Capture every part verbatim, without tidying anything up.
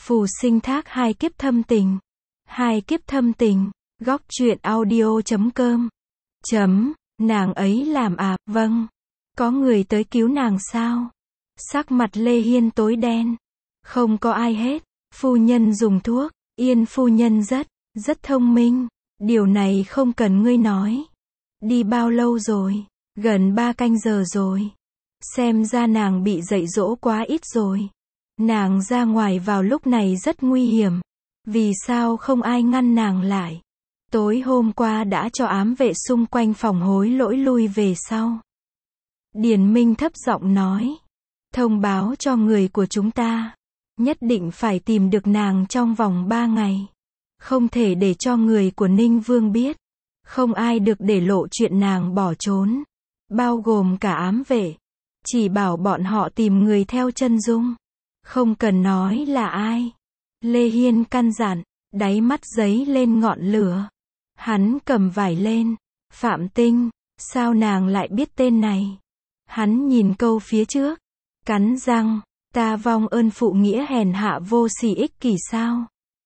Phù sinh thác hai kiếp thâm tình. Hai kiếp thâm tình. Góc truyện audio chấm com. Chấm, nàng ấy làm à, vâng. Có người tới cứu nàng sao? Sắc mặt Lê Hiên tối đen. Không có ai hết. Phu nhân dùng thuốc. Yên phu nhân rất, rất thông minh. Điều này không cần ngươi nói. Đi bao lâu rồi? Gần ba canh giờ rồi. Xem ra nàng bị dạy dỗ quá ít rồi. Nàng ra ngoài vào lúc này rất nguy hiểm. Vì sao không ai ngăn nàng lại? Tối hôm qua đã cho ám vệ xung quanh phòng hối lỗi lui về sau. Điền Minh thấp giọng nói. Thông báo cho người của chúng ta. Nhất định phải tìm được nàng trong vòng ba ngày. Không thể để cho người của Ninh Vương biết. Không ai được để lộ chuyện nàng bỏ trốn. Bao gồm cả ám vệ. Chỉ bảo bọn họ tìm người theo chân dung. Không cần nói là ai. Lê Hiên căn dặn, đáy mắt giấy lên ngọn lửa. Hắn cầm vải lên. Phạm Tinh, sao nàng lại biết tên này? Hắn nhìn câu phía trước. Cắn răng, ta vong ơn phụ nghĩa hèn hạ vô sỉ ích kỷ sao?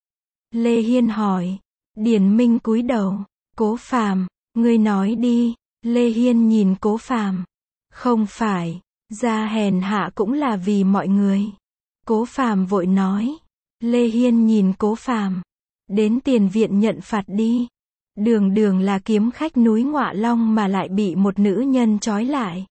Lê Hiên hỏi. Điền Minh cúi đầu. Cố Phàm, ngươi nói đi. Lê Hiên nhìn Cố Phàm. Không phải, ra hèn hạ cũng là vì mọi người. Cố Phàm vội nói. Lê Hiên nhìn Cố Phàm. Đến tiền viện nhận phạt đi. Đường đường là kiếm khách núi Ngọa Long mà lại bị một nữ nhân trói lại.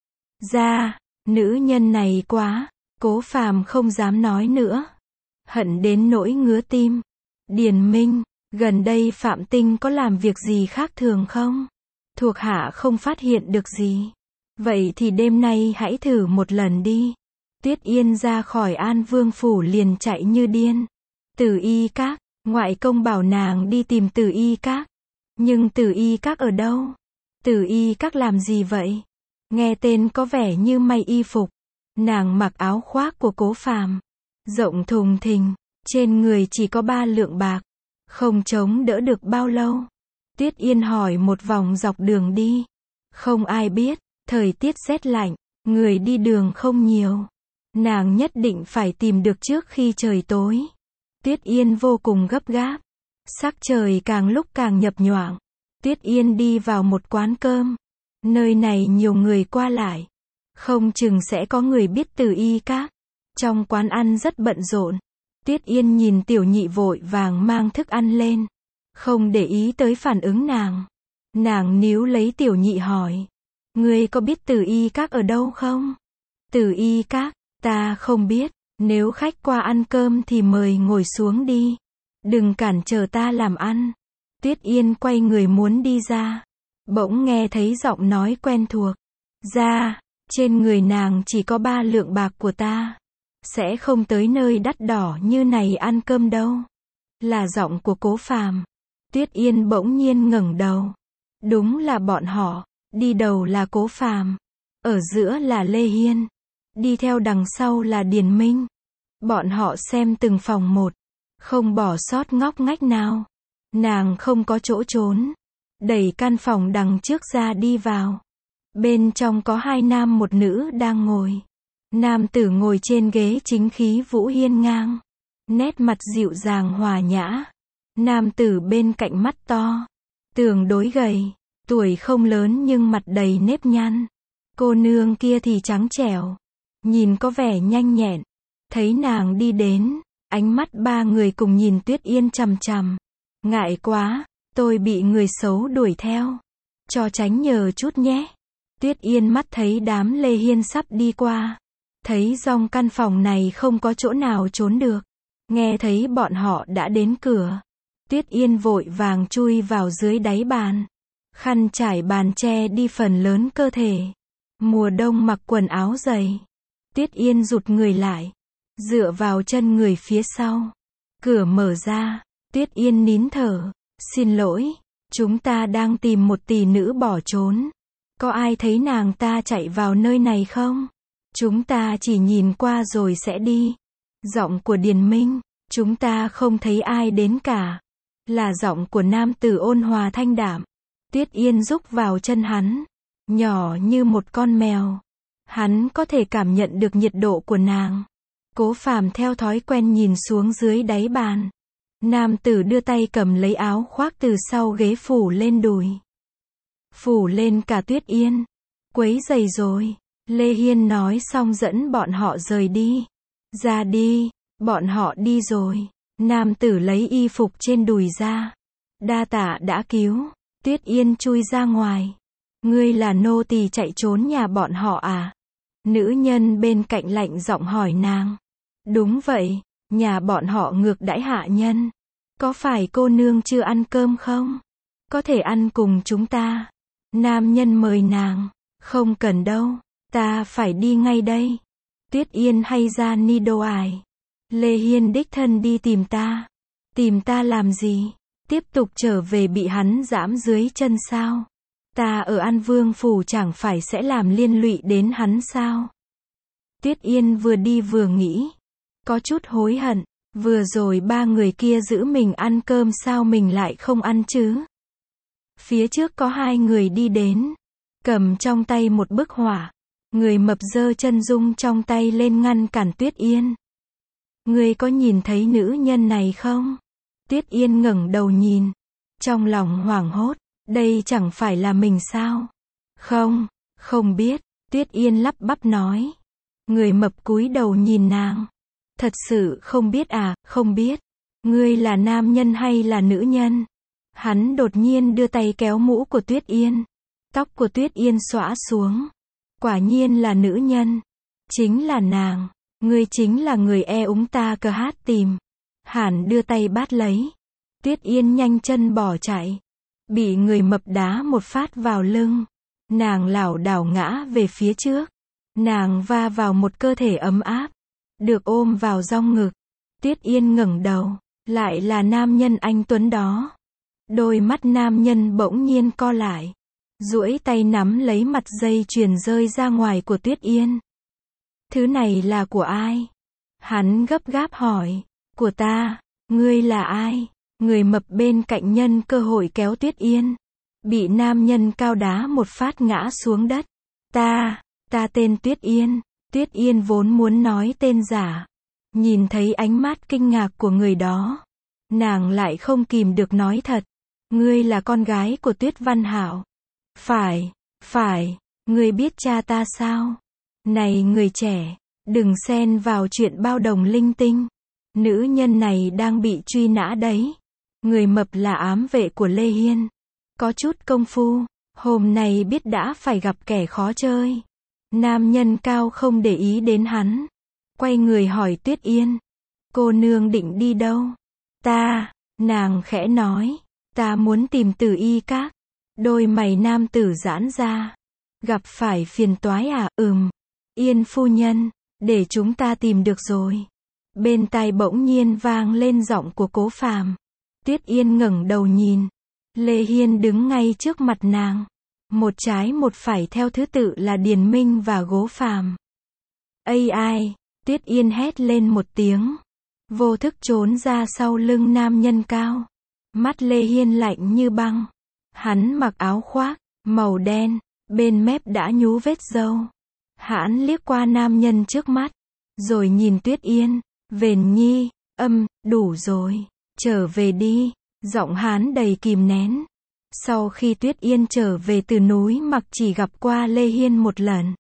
Ra, nữ nhân này quá. Cố Phàm không dám nói nữa. Hận đến nỗi ngứa tim. Điền Minh, gần đây Phạm Tinh có làm việc gì khác thường không? Thuộc hạ không phát hiện được gì. Vậy thì đêm nay hãy thử một lần đi. Tuyết Yên ra khỏi An Vương phủ liền chạy như điên. Tử Y Các, ngoại công bảo nàng đi tìm Tử Y Các. Nhưng Tử Y Các ở đâu? Tử Y Các làm gì vậy? Nghe tên có vẻ như may y phục. Nàng mặc áo khoác của Cố Phàm, rộng thùng thình, trên người chỉ có ba lượng bạc, không chống đỡ được bao lâu. Tuyết Yên hỏi một vòng dọc đường đi. Không ai biết, thời tiết rét lạnh, người đi đường không nhiều. Nàng nhất định phải tìm được trước khi trời tối. Tuyết Yên vô cùng gấp gáp. Sắc trời càng lúc càng nhập nhoạng. Tuyết Yên đi vào một quán cơm. Nơi này nhiều người qua lại. Không chừng sẽ có người biết Tử Y Các. Trong quán ăn rất bận rộn. Tuyết Yên nhìn Tiểu Nhị vội vàng mang thức ăn lên. Không để ý tới phản ứng nàng. Nàng níu lấy Tiểu Nhị hỏi. Ngươi có biết Tử Y Các ở đâu không? Tử Y Các, ta không biết. Nếu khách qua ăn cơm thì mời ngồi xuống đi. Đừng cản trở ta làm ăn. Tuyết Yên quay người muốn đi ra. Bỗng nghe thấy giọng nói quen thuộc. Ra, trên người nàng chỉ có ba lượng bạc của ta. Sẽ không tới nơi đắt đỏ như này ăn cơm đâu. Là giọng của Cố Phàm. Tuyết Yên bỗng nhiên ngẩng đầu. Đúng là bọn họ. Đi đầu là Cố Phàm. Ở giữa là Lê Hiên. Đi theo đằng sau là Điền Minh. Bọn họ xem từng phòng một. Không bỏ sót ngóc ngách nào. Nàng không có chỗ trốn. Đẩy căn phòng đằng trước ra đi vào. Bên trong có hai nam một nữ đang ngồi. Nam tử ngồi trên ghế chính khí vũ hiên ngang. Nét mặt dịu dàng hòa nhã. Nam tử bên cạnh mắt to. Tương đối gầy. Tuổi không lớn nhưng mặt đầy nếp nhăn. Cô nương kia thì trắng trẻo. Nhìn có vẻ nhanh nhẹn. Thấy nàng đi đến. Ánh mắt ba người cùng nhìn Tuyết Yên chằm chằm. Ngại quá. Tôi bị người xấu đuổi theo. Cho tránh nhờ chút nhé. Tuyết Yên mắt thấy đám Lê Hiên sắp đi qua. Thấy trong căn phòng này không có chỗ nào trốn được. Nghe thấy bọn họ đã đến cửa. Tuyết Yên vội vàng chui vào dưới đáy bàn. Khăn trải bàn che đi phần lớn cơ thể. Mùa đông mặc quần áo dày. Tuyết Yên rụt người lại. Dựa vào chân người phía sau. Cửa mở ra. Tuyết Yên nín thở. Xin lỗi. Chúng ta đang tìm một tỷ nữ bỏ trốn. Có ai thấy nàng ta chạy vào nơi này không? Chúng ta chỉ nhìn qua rồi sẽ đi. Giọng của Điền Minh. Chúng ta không thấy ai đến cả. Là giọng của nam tử ôn hòa thanh đạm. Tuyết Yên rúc vào chân hắn. Nhỏ như một con mèo. Hắn có thể cảm nhận được nhiệt độ của nàng. Cố Phàm theo thói quen nhìn xuống dưới đáy bàn. Nam tử đưa tay cầm lấy áo khoác từ sau ghế phủ lên đùi. Phủ lên cả Tuyết Yên. Quấy rầy rồi. Lê Hiên nói xong dẫn bọn họ rời đi. Ra đi. Bọn họ đi rồi. Nam tử lấy y phục trên đùi ra. Đa tạ đã cứu. Tuyết Yên chui ra ngoài. Ngươi là nô tỳ chạy trốn nhà bọn họ à? Nữ nhân bên cạnh lạnh giọng hỏi nàng. Đúng vậy, nhà bọn họ ngược đãi hạ nhân. Có phải cô nương chưa ăn cơm không? Có thể ăn cùng chúng ta. Nam nhân mời nàng. Không cần đâu, ta phải đi ngay đây. Tuyết Yên hay ra ni đô ải. Lê Hiên đích thân đi tìm ta. Tìm ta làm gì? Tiếp tục trở về bị hắn giẫm dưới chân sao? Ta ở An Vương phủ chẳng phải sẽ làm liên lụy đến hắn sao? Tuyết Yên vừa đi vừa nghĩ. Có chút hối hận. Vừa rồi ba người kia giữ mình ăn cơm sao mình lại không ăn chứ? Phía trước có hai người đi đến. Cầm trong tay một bức họa. Người mập giơ chân dung trong tay lên ngăn cản Tuyết Yên. Ngươi có nhìn thấy nữ nhân này không? Tuyết Yên ngẩng đầu nhìn. Trong lòng hoảng hốt. Đây chẳng phải là mình sao? Không, không biết. Tuyết Yên lắp bắp nói. Người mập cúi đầu nhìn nàng. Thật sự không biết à? Không biết. Ngươi là nam nhân hay là nữ nhân? Hắn đột nhiên đưa tay kéo mũ của Tuyết Yên. Tóc của Tuyết Yên xõa xuống. Quả nhiên là nữ nhân. Chính là nàng. Ngươi chính là người e úng ta cờ hát tìm. Hàn đưa tay bắt lấy. Tuyết Yên nhanh chân bỏ chạy. Bị người mập đá một phát vào lưng. Nàng lảo đảo ngã về phía trước. Nàng va vào một cơ thể ấm áp. Được ôm vào trong ngực. Tuyết Yên ngẩng đầu. Lại là nam nhân anh tuấn đó. Đôi mắt nam nhân bỗng nhiên co lại. Duỗi tay nắm lấy mặt dây chuyền rơi ra ngoài của Tuyết Yên. Thứ này là của ai? Hắn gấp gáp hỏi. Của ta. Ngươi là ai? Người mập bên cạnh nhân cơ hội kéo Tuyết Yên. Bị nam nhân cao đá một phát ngã xuống đất. Ta, ta tên Tuyết Yên. Tuyết Yên vốn muốn nói tên giả. Nhìn thấy ánh mắt kinh ngạc của người đó. Nàng lại không kìm được nói thật. Ngươi là con gái của Tuyết Văn Hạo. Phải, phải, ngươi biết cha ta sao? Này người trẻ, đừng xen vào chuyện bao đồng linh tinh. Nữ nhân này đang bị truy nã đấy. Người mập là ám vệ của Lê Hiên. Có chút công phu, hôm nay biết đã phải gặp kẻ khó chơi. Nam nhân cao không để ý đến hắn. Quay người hỏi Tuyết Yên. Cô nương định đi đâu? Ta, nàng khẽ nói. Ta muốn tìm Tử Y Các. Đôi mày nam tử giãn ra. Gặp phải phiền toái à? Ừm. Yên phu nhân, để chúng ta tìm được rồi. Bên tai bỗng nhiên vang lên giọng của Cố Phàm. Tuyết Yên ngẩng đầu nhìn. Lê Hiên đứng ngay trước mặt nàng. Một trái một phải theo thứ tự là Điền Minh và Cố Phàm. Ây ai, Tuyết Yên hét lên một tiếng. Vô thức trốn ra sau lưng nam nhân cao. Mắt Lê Hiên lạnh như băng. Hắn mặc áo khoác, màu đen, bên mép đã nhú vết râu. Hắn liếc qua nam nhân trước mắt, rồi nhìn Tuyết Yên. Vền nhi, âm, đủ rồi, trở về đi. Giọng hắn đầy kìm nén. Sau khi Tuyết Yên trở về từ núi Mặc chỉ gặp qua Lê Hiên một lần.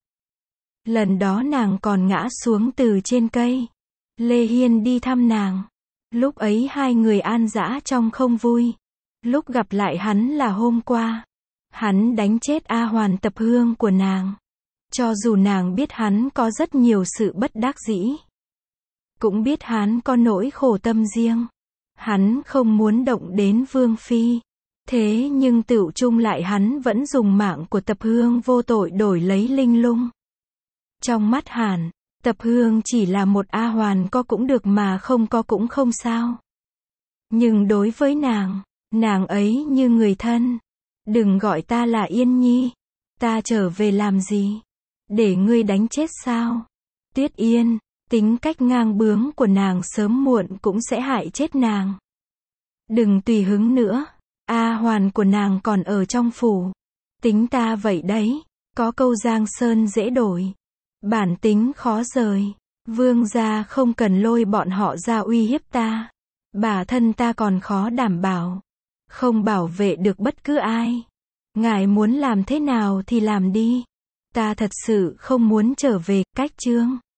Lần đó nàng còn ngã xuống từ trên cây. Lê Hiên đi thăm nàng. Lúc ấy hai người an dã trong không vui. Lúc gặp lại hắn là hôm qua. Hắn đánh chết A Hoàn Tập Hương của nàng. Cho dù nàng biết hắn có rất nhiều sự bất đắc dĩ. Cũng biết hắn có nỗi khổ tâm riêng. Hắn không muốn động đến Vương Phi. Thế nhưng tựu chung lại hắn vẫn dùng mạng của Tập Hương vô tội đổi lấy linh lung. Trong mắt hắn, Tập Hương chỉ là một A Hoàn có cũng được mà không có cũng không sao. Nhưng đối với nàng, nàng ấy như người thân. Đừng gọi ta là Yên Nhi. Ta trở về làm gì? Để ngươi đánh chết sao? Tuyết Yên, tính cách ngang bướng của nàng sớm muộn cũng sẽ hại chết nàng. Đừng tùy hứng nữa. A Hoàn của nàng còn ở trong phủ. Tính ta vậy đấy. Có câu Giang Sơn dễ đổi. Bản tính khó rời. Vương gia không cần lôi bọn họ ra uy hiếp ta. Bản thân ta còn khó đảm bảo. Không bảo vệ được bất cứ ai. Ngài muốn làm thế nào thì làm đi. Ta thật sự không muốn trở về, cách chương.